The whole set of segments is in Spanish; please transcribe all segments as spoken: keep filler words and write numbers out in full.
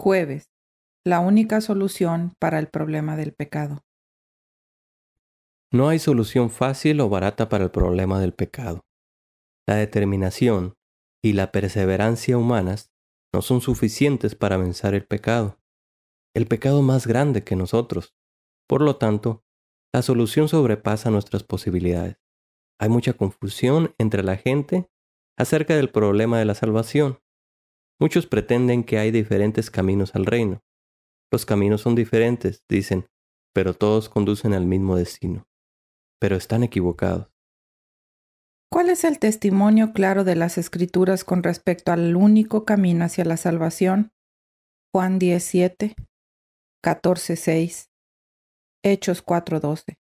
Jueves, la única solución para el problema del pecado. No hay solución fácil o barata para el problema del pecado. La determinación y la perseverancia humanas no son suficientes para vencer el pecado. El pecado es más grande que nosotros. Por lo tanto, la solución sobrepasa nuestras posibilidades. Hay mucha confusión entre la gente acerca del problema de la salvación. Muchos pretenden que hay diferentes caminos al reino. Los caminos son diferentes, dicen, pero todos conducen al mismo destino. Pero están equivocados. ¿Cuál es el testimonio claro de las Escrituras con respecto al único camino hacia la salvación? Juan diez siete, catorce seis, Hechos cuatro doce.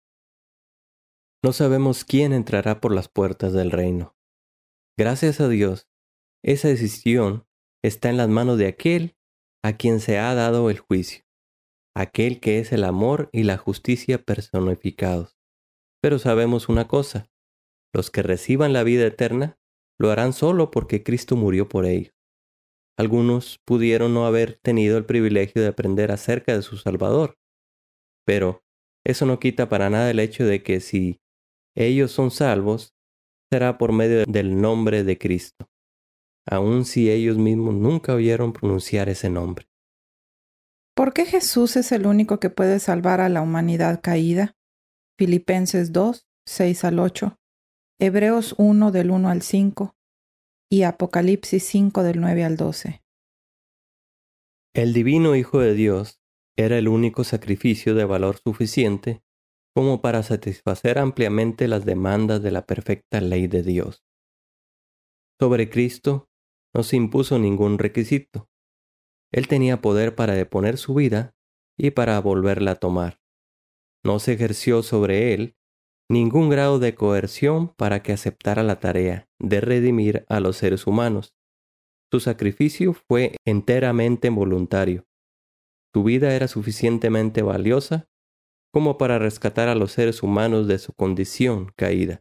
No sabemos quién entrará por las puertas del reino. Gracias a Dios, esa decisión está en las manos de aquel a quien se ha dado el juicio, aquel que es el amor y la justicia personificados. Pero sabemos una cosa, los que reciban la vida eterna lo harán solo porque Cristo murió por ellos. Algunos pudieron no haber tenido el privilegio de aprender acerca de su Salvador, pero eso no quita para nada el hecho de que si ellos son salvos, será por medio del nombre de Cristo, aun si ellos mismos nunca oyeron pronunciar ese nombre. ¿Por qué Jesús es el único que puede salvar a la humanidad caída? Filipenses dos, seis al ocho, Hebreos uno del uno al cinco y Apocalipsis cinco del nueve al doce. El divino Hijo de Dios era el único sacrificio de valor suficiente como para satisfacer ampliamente las demandas de la perfecta ley de Dios. Sobre Cristo no se impuso ningún requisito. Él tenía poder para deponer su vida y para volverla a tomar. No se ejerció sobre él ningún grado de coerción para que aceptara la tarea de redimir a los seres humanos. Su sacrificio fue enteramente voluntario. Su vida era suficientemente valiosa como para rescatar a los seres humanos de su condición caída.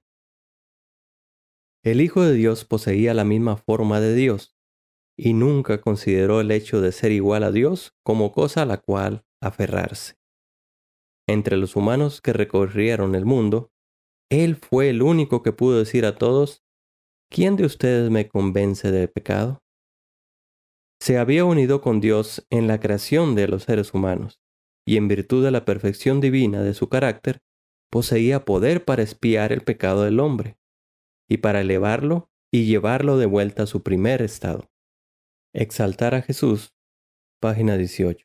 El Hijo de Dios poseía la misma forma de Dios y nunca consideró el hecho de ser igual a Dios como cosa a la cual aferrarse. Entre los humanos que recorrieron el mundo, Él fue el único que pudo decir a todos, ¿quién de ustedes me convence de pecado? Se había unido con Dios en la creación de los seres humanos, y en virtud de la perfección divina de su carácter, poseía poder para expiar el pecado del hombre, y para elevarlo y llevarlo de vuelta a su primer estado. Exaltar a Jesús, página dieciocho.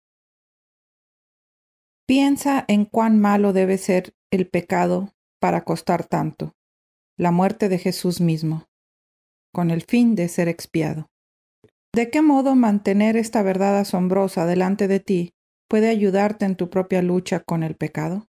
Piensa en cuán malo debe ser el pecado para costar tanto, la muerte de Jesús mismo, con el fin de ser expiado. ¿De qué modo mantener esta verdad asombrosa delante de ti puede ayudarte en tu propia lucha con el pecado?